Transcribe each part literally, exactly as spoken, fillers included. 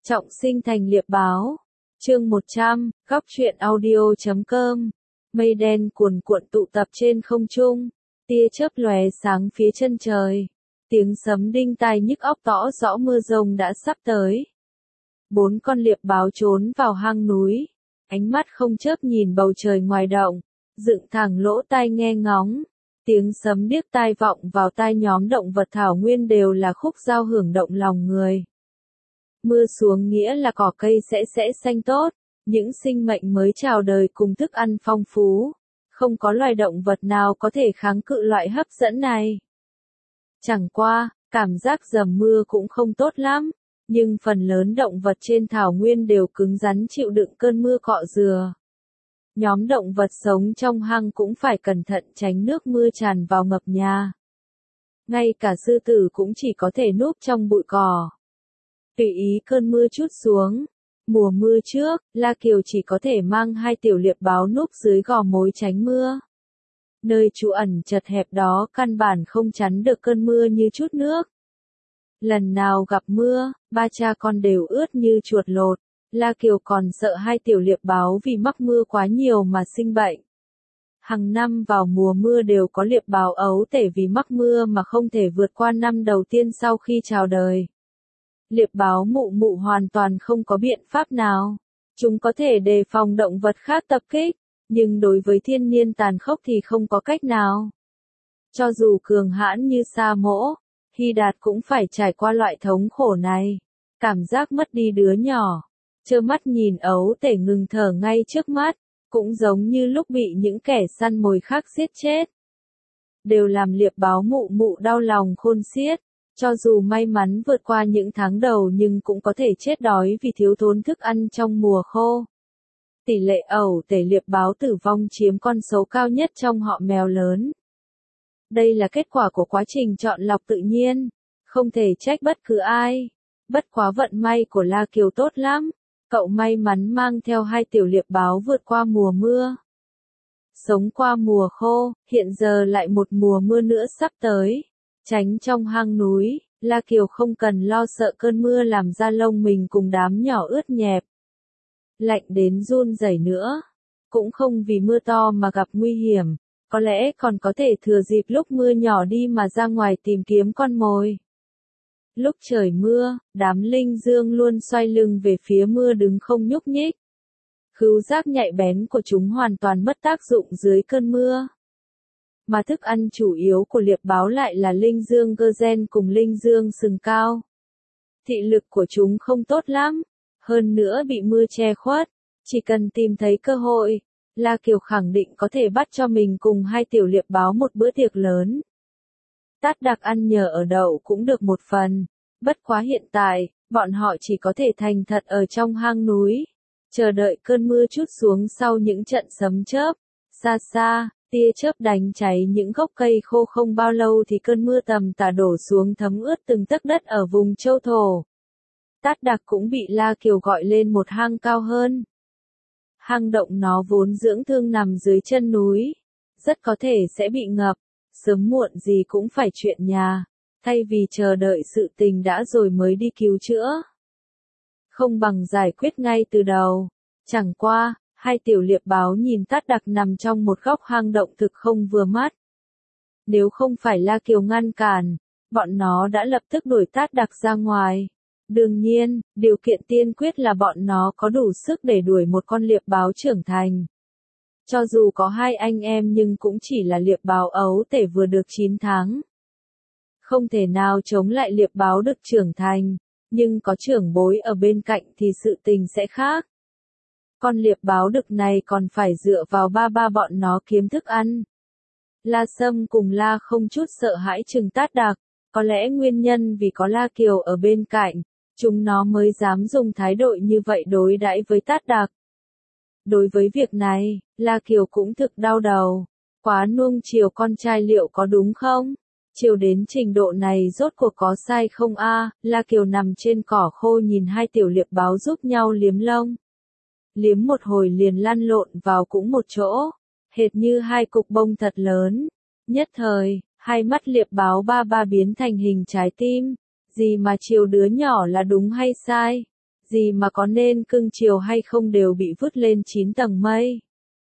Trọng sinh thành liệp báo. Chương một trăm, góc truyện audio chấm com. Mây đen cuồn cuộn tụ tập trên không trung, tia chớp lóe sáng phía chân trời. Tiếng sấm đinh tai nhức óc tỏ rõ mưa rông đã sắp tới. Bốn con liệp báo trốn vào hang núi, ánh mắt không chớp nhìn bầu trời ngoài động, dựng thẳng lỗ tai nghe ngóng. Tiếng sấm điếc tai vọng vào tai nhóm động vật thảo nguyên đều là khúc giao hưởng động lòng người. Mưa xuống nghĩa là cỏ cây sẽ sẽ xanh tốt, những sinh mệnh mới chào đời cùng thức ăn phong phú. Không có loài động vật nào có thể kháng cự loại hấp dẫn này. Chẳng qua, cảm giác dầm mưa cũng không tốt lắm, nhưng phần lớn động vật trên thảo nguyên đều cứng rắn chịu đựng cơn mưa cọ dừa. Nhóm động vật sống trong hang cũng phải cẩn thận tránh nước mưa tràn vào ngập nhà. Ngay cả sư tử cũng chỉ có thể núp trong bụi cỏ. Tùy ý cơn mưa trút xuống. Mùa mưa trước, La Kiều chỉ có thể mang hai tiểu liệp báo núp dưới gò mối tránh mưa. Nơi trú ẩn chật hẹp đó căn bản không chắn được cơn mưa như chút nước. Lần nào gặp mưa, ba cha con đều ướt như chuột lột. La Kiều còn sợ hai tiểu liệp báo vì mắc mưa quá nhiều mà sinh bệnh. Hàng năm vào mùa mưa đều có liệp báo ấu tể vì mắc mưa mà không thể vượt qua năm đầu tiên sau khi chào đời. Liệp báo mụ mụ hoàn toàn không có biện pháp nào. Chúng có thể đề phòng động vật khác tập kích, nhưng đối với thiên nhiên tàn khốc thì không có cách nào. Cho dù cường hãn như Sa Mỗ, Hy Đạt cũng phải trải qua loại thống khổ này. Cảm giác mất đi đứa nhỏ, trơ mắt nhìn ấu tể ngừng thở ngay trước mắt, cũng giống như lúc bị những kẻ săn mồi khác giết chết. Đều làm liệp báo mụ mụ đau lòng khôn xiết. Cho dù may mắn vượt qua những tháng đầu nhưng cũng có thể chết đói vì thiếu thốn thức ăn trong mùa khô. Tỷ lệ ẩu tể liệp báo tử vong chiếm con số cao nhất trong họ mèo lớn. Đây là kết quả của quá trình chọn lọc tự nhiên, không thể trách bất cứ ai. Bất quá vận may của La Kiều tốt lắm, cậu may mắn mang theo hai tiểu liệp báo vượt qua mùa mưa. Sống qua mùa khô, hiện giờ lại một mùa mưa nữa sắp tới. Tránh trong hang núi, La Kiều không cần lo sợ cơn mưa làm da lông mình cùng đám nhỏ ướt nhẹp. Lạnh đến run rẩy nữa. Cũng không vì mưa to mà gặp nguy hiểm, có lẽ còn có thể thừa dịp lúc mưa nhỏ đi mà ra ngoài tìm kiếm con mồi. Lúc trời mưa, đám linh dương luôn xoay lưng về phía mưa đứng không nhúc nhích. Khứu giác nhạy bén của chúng hoàn toàn mất tác dụng dưới cơn mưa. Mà thức ăn chủ yếu của liệp báo lại là linh dương gơ gen cùng linh dương sừng cao. Thị lực của chúng không tốt lắm, hơn nữa bị mưa che khuất, chỉ cần tìm thấy cơ hội, La Kiều khẳng định có thể bắt cho mình cùng hai tiểu liệp báo một bữa tiệc lớn. Tát đặc ăn nhờ ở đậu cũng được một phần, bất quá hiện tại, bọn họ chỉ có thể thành thật ở trong hang núi, chờ đợi cơn mưa trút xuống sau những trận sấm chớp. Xa xa, tia chớp đánh cháy những gốc cây khô không bao lâu thì cơn mưa tầm tả đổ xuống thấm ướt từng tấc đất ở vùng châu thổ. Tát đặc cũng bị La Kiều gọi lên một hang cao hơn. Hang động nó vốn dưỡng thương nằm dưới chân núi, rất có thể sẽ bị ngập, sớm muộn gì cũng phải chuyện nhà, thay vì chờ đợi sự tình đã rồi mới đi cứu chữa. Không bằng giải quyết ngay từ đầu. Chẳng qua, hai tiểu liệp báo nhìn Tát đặc nằm trong một góc hang động thực không vừa mắt. Nếu không phải La Kiều ngăn cản, bọn nó đã lập tức đuổi Tát đặc ra ngoài. Đương nhiên, điều kiện tiên quyết là bọn nó có đủ sức để đuổi một con liệp báo trưởng thành. Cho dù có hai anh em nhưng cũng chỉ là liệp báo ấu tể vừa được chín tháng. Không thể nào chống lại liệp báo được trưởng thành, nhưng có trưởng bối ở bên cạnh thì sự tình sẽ khác. Con liệp báo đực này còn phải dựa vào ba ba bọn nó kiếm thức ăn. La Sâm cùng La không chút sợ hãi trừng Tát đặc, có lẽ nguyên nhân vì có La Kiều ở bên cạnh, chúng nó mới dám dùng thái độ như vậy đối đãi với Tát đặc. Đối với việc này, La Kiều cũng thực đau đầu, quá nuông chiều con trai liệu có đúng không? Chiều đến trình độ này rốt cuộc có sai không a? À? La Kiều nằm trên cỏ khô nhìn hai tiểu liệp báo giúp nhau liếm lông. Liếm một hồi liền lăn lộn vào cũng một chỗ, hệt như hai cục bông thật lớn. Nhất thời, hai mắt liệp báo ba ba biến thành hình trái tim. Gì mà chiều đứa nhỏ là đúng hay sai? gì mà có nên cưng chiều hay không đều bị vứt lên chín tầng mây.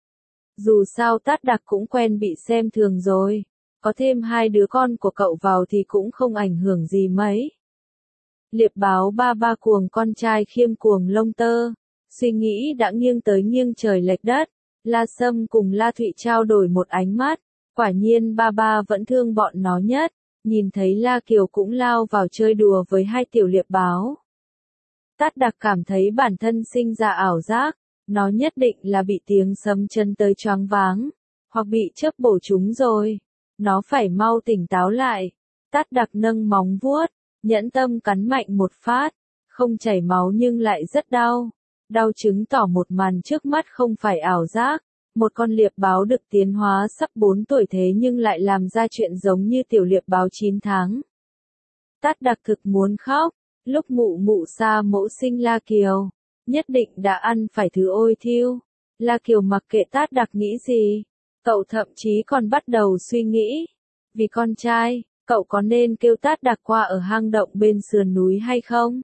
Dù sao Tát Đặc cũng quen bị xem thường rồi, có thêm hai đứa con của cậu vào thì cũng không ảnh hưởng gì mấy. Liệp báo ba ba cuồng con trai khiêm cuồng lông tơ, suy nghĩ đã nghiêng tới nghiêng trời lệch đất. La Sâm cùng La Thụy trao đổi một ánh mắt, quả nhiên ba ba vẫn thương bọn nó nhất, nhìn thấy La Kiều cũng lao vào chơi đùa với hai tiểu liệp báo. Tát Đặc cảm thấy bản thân sinh ra ảo giác, nó nhất định là bị tiếng sấm chân tới choáng váng, hoặc bị chớp bổ trúng rồi, nó phải mau tỉnh táo lại. Tát Đặc nâng móng vuốt, nhẫn tâm cắn mạnh một phát, không chảy máu nhưng lại rất đau. Đau chứng tỏ một màn trước mắt không phải ảo giác, một con liệp báo được tiến hóa sắp bốn tuổi thế nhưng lại làm ra chuyện giống như tiểu liệp báo chín tháng. Tát Đặc thực muốn khóc, lúc mụ mụ Sa Mẫu sinh La Kiều, nhất định đã ăn phải thứ ôi thiêu. La Kiều mặc kệ Tát Đặc nghĩ gì, cậu thậm chí còn bắt đầu suy nghĩ, vì con trai, cậu có nên kêu Tát Đặc qua ở hang động bên sườn núi hay không?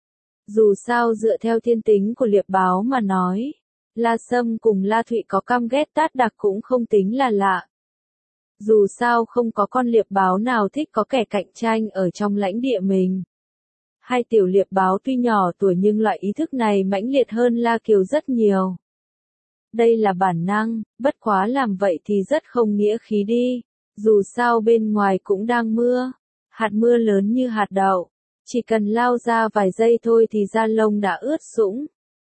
Dù sao dựa theo thiên tính của liệp báo mà nói, La Sâm cùng La Thụy có căm ghét Tát Đặc cũng không tính là lạ. Dù sao không có con liệp báo nào thích có kẻ cạnh tranh ở trong lãnh địa mình. Hai tiểu liệp báo tuy nhỏ tuổi nhưng loại ý thức này mãnh liệt hơn La Kiều rất nhiều. Đây là bản năng, bất quá làm vậy thì rất không nghĩa khí đi. Dù sao bên ngoài cũng đang mưa, hạt mưa lớn như hạt đậu. Chỉ cần lao ra vài giây thôi thì da lông đã ướt sũng.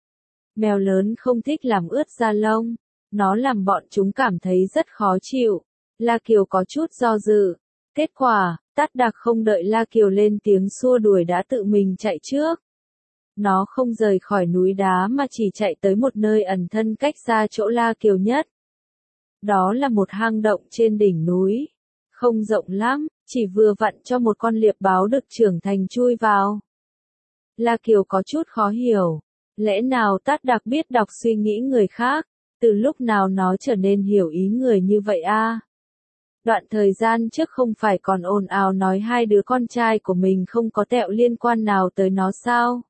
Mèo lớn không thích làm ướt da lông, nó làm bọn chúng cảm thấy rất khó chịu. La Kiều có chút do dự. Kết quả, Tát Đặc không đợi La Kiều lên tiếng xua đuổi đã tự mình chạy trước. Nó không rời khỏi núi đá mà chỉ chạy tới một nơi ẩn thân cách xa chỗ La Kiều nhất. Đó là một hang động trên đỉnh núi. Không rộng lắm, chỉ vừa vặn cho một con liệp báo được trưởng thành chui vào. La Kiều có chút khó hiểu. Lẽ nào Tát Đặc biết đọc suy nghĩ người khác? Từ lúc nào nó trở nên hiểu ý người như vậy a? À? Đoạn thời gian trước không phải còn ồn ào nói hai đứa con trai của mình không có tẹo liên quan nào tới nó sao?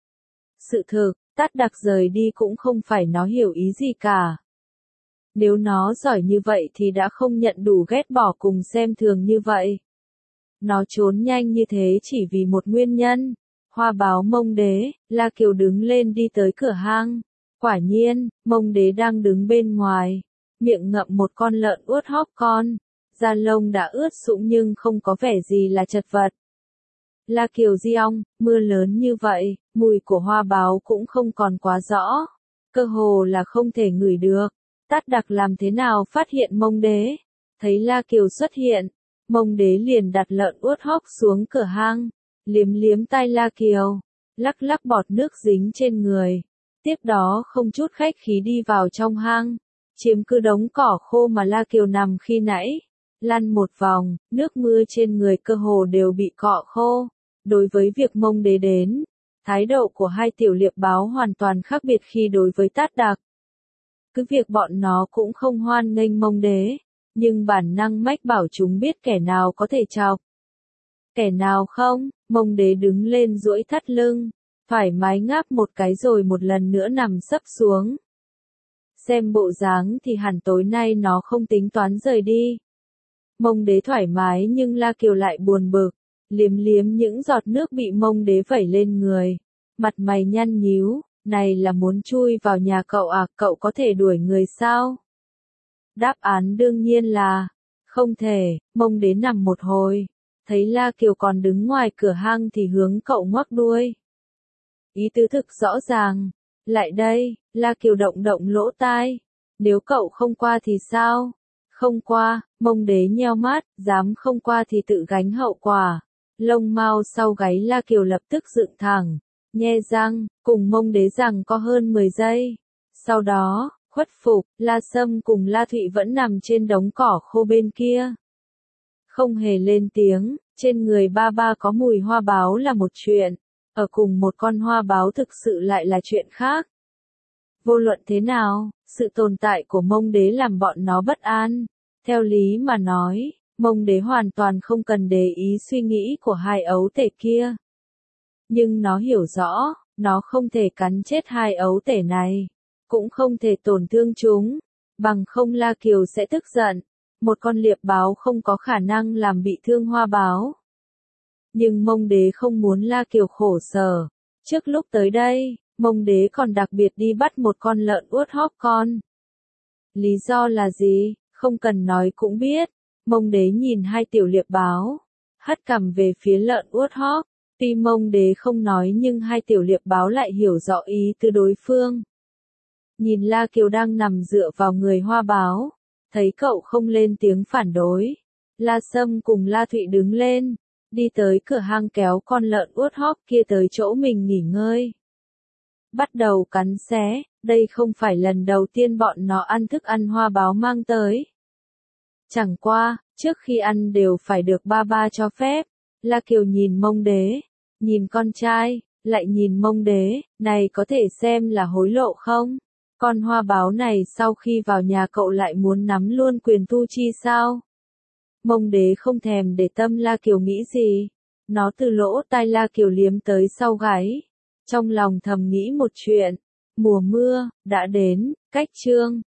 Sự thực, Tát Đặc rời đi cũng không phải nó hiểu ý gì cả. Nếu nó giỏi như vậy thì đã không nhận đủ ghét bỏ cùng xem thường như vậy. Nó trốn nhanh như thế chỉ vì một nguyên nhân. Hoa báo Mông Đế, La Kiều đứng lên đi tới cửa hang. Quả nhiên, Mông Đế đang đứng bên ngoài, miệng ngậm một con lợn uốt hóp con. Da lông đã ướt sũng nhưng không có vẻ gì là chật vật. La Kiều di ong, mưa lớn như vậy, mùi của hoa báo cũng không còn quá rõ. Cơ hồ là không thể ngửi được. Tát Đặc làm thế nào phát hiện Mông Đế? Thấy La Kiều xuất hiện, Mông Đế liền đặt lợn uốt hóp xuống cửa hang, liếm liếm tai La Kiều, lắc lắc bọt nước dính trên người. Tiếp đó không chút khách khí đi vào trong hang, chiếm cứ đống cỏ khô mà La Kiều nằm khi nãy. Lăn một vòng, nước mưa trên người cơ hồ đều bị cọ khô. Đối với việc Mông Đế đến, thái độ của hai tiểu liệp báo hoàn toàn khác biệt khi đối với Tát Đặc. Cứ việc bọn nó cũng không hoan nghênh Mông Đế, nhưng bản năng mách bảo chúng biết kẻ nào có thể chọc, kẻ nào không. Mông Đế đứng lên duỗi thắt lưng, thoải mái ngáp một cái rồi một lần nữa nằm sấp xuống. Xem bộ dáng thì hẳn tối nay nó không tính toán rời đi. Mông Đế thoải mái nhưng La Kiều lại buồn bực, liếm liếm những giọt nước bị Mông Đế vẩy lên người. Mặt mày nhăn nhíu, này là muốn chui vào nhà cậu à, cậu có thể đuổi người sao? Đáp án đương nhiên là, không thể. Mông Đế nằm một hồi, thấy La Kiều còn đứng ngoài cửa hang thì hướng cậu ngoắc đuôi. Ý tứ thực rõ ràng, lại đây. La Kiều động động lỗ tai, nếu cậu không qua thì sao? Không qua. Mông Đế nheo mắt, dám không qua thì tự gánh hậu quả. Lông mao sau gáy La Kiều lập tức dựng thẳng, nhe răng, cùng Mông Đế rằng có hơn mười giây. Sau đó, khuất phục, La Sâm cùng La Thụy vẫn nằm trên đống cỏ khô bên kia. Không hề lên tiếng, trên người ba ba có mùi hoa báo là một chuyện, ở cùng một con hoa báo thực sự lại là chuyện khác. Vô luận thế nào, sự tồn tại của Mông Đế làm bọn nó bất an. Theo lý mà nói, Mông Đế hoàn toàn không cần để ý suy nghĩ của hai ấu tể kia. Nhưng nó hiểu rõ, Nó không thể cắn chết hai ấu tể này, cũng không thể tổn thương chúng, bằng không La Kiều sẽ tức giận. Một con liệp báo không có khả năng làm bị thương hoa báo. Nhưng Mông Đế không muốn La Kiều khổ sở. Trước lúc tới đây, Mông Đế còn đặc biệt đi bắt một con lợn uốt hóp con. Lý do là gì, không cần nói cũng biết. Mông Đế nhìn hai tiểu liệp báo, hất cằm về phía lợn uốt hóp. Tuy Mông Đế không nói nhưng hai tiểu liệp báo lại hiểu rõ ý từ đối phương. Nhìn La Kiều đang nằm dựa vào người hoa báo, thấy cậu không lên tiếng phản đối. La Sâm cùng La Thụy đứng lên, đi tới cửa hang kéo con lợn uốt hóp kia tới chỗ mình nghỉ ngơi. Bắt đầu cắn xé, đây không phải lần đầu tiên bọn nó ăn thức ăn hoa báo mang tới. Chẳng qua, trước khi ăn đều phải được ba ba cho phép. La Kiều nhìn Mông Đế, nhìn con trai, lại nhìn Mông Đế, này có thể xem là hối lộ không? Con hoa báo này sau khi vào nhà cậu lại muốn nắm luôn quyền thu chi sao? Mông Đế không thèm để tâm La Kiều nghĩ gì. Nó từ lỗ tai La Kiều liếm tới sau gáy. Trong lòng thầm nghĩ một chuyện. Mùa mưa, đã đến, cách chương.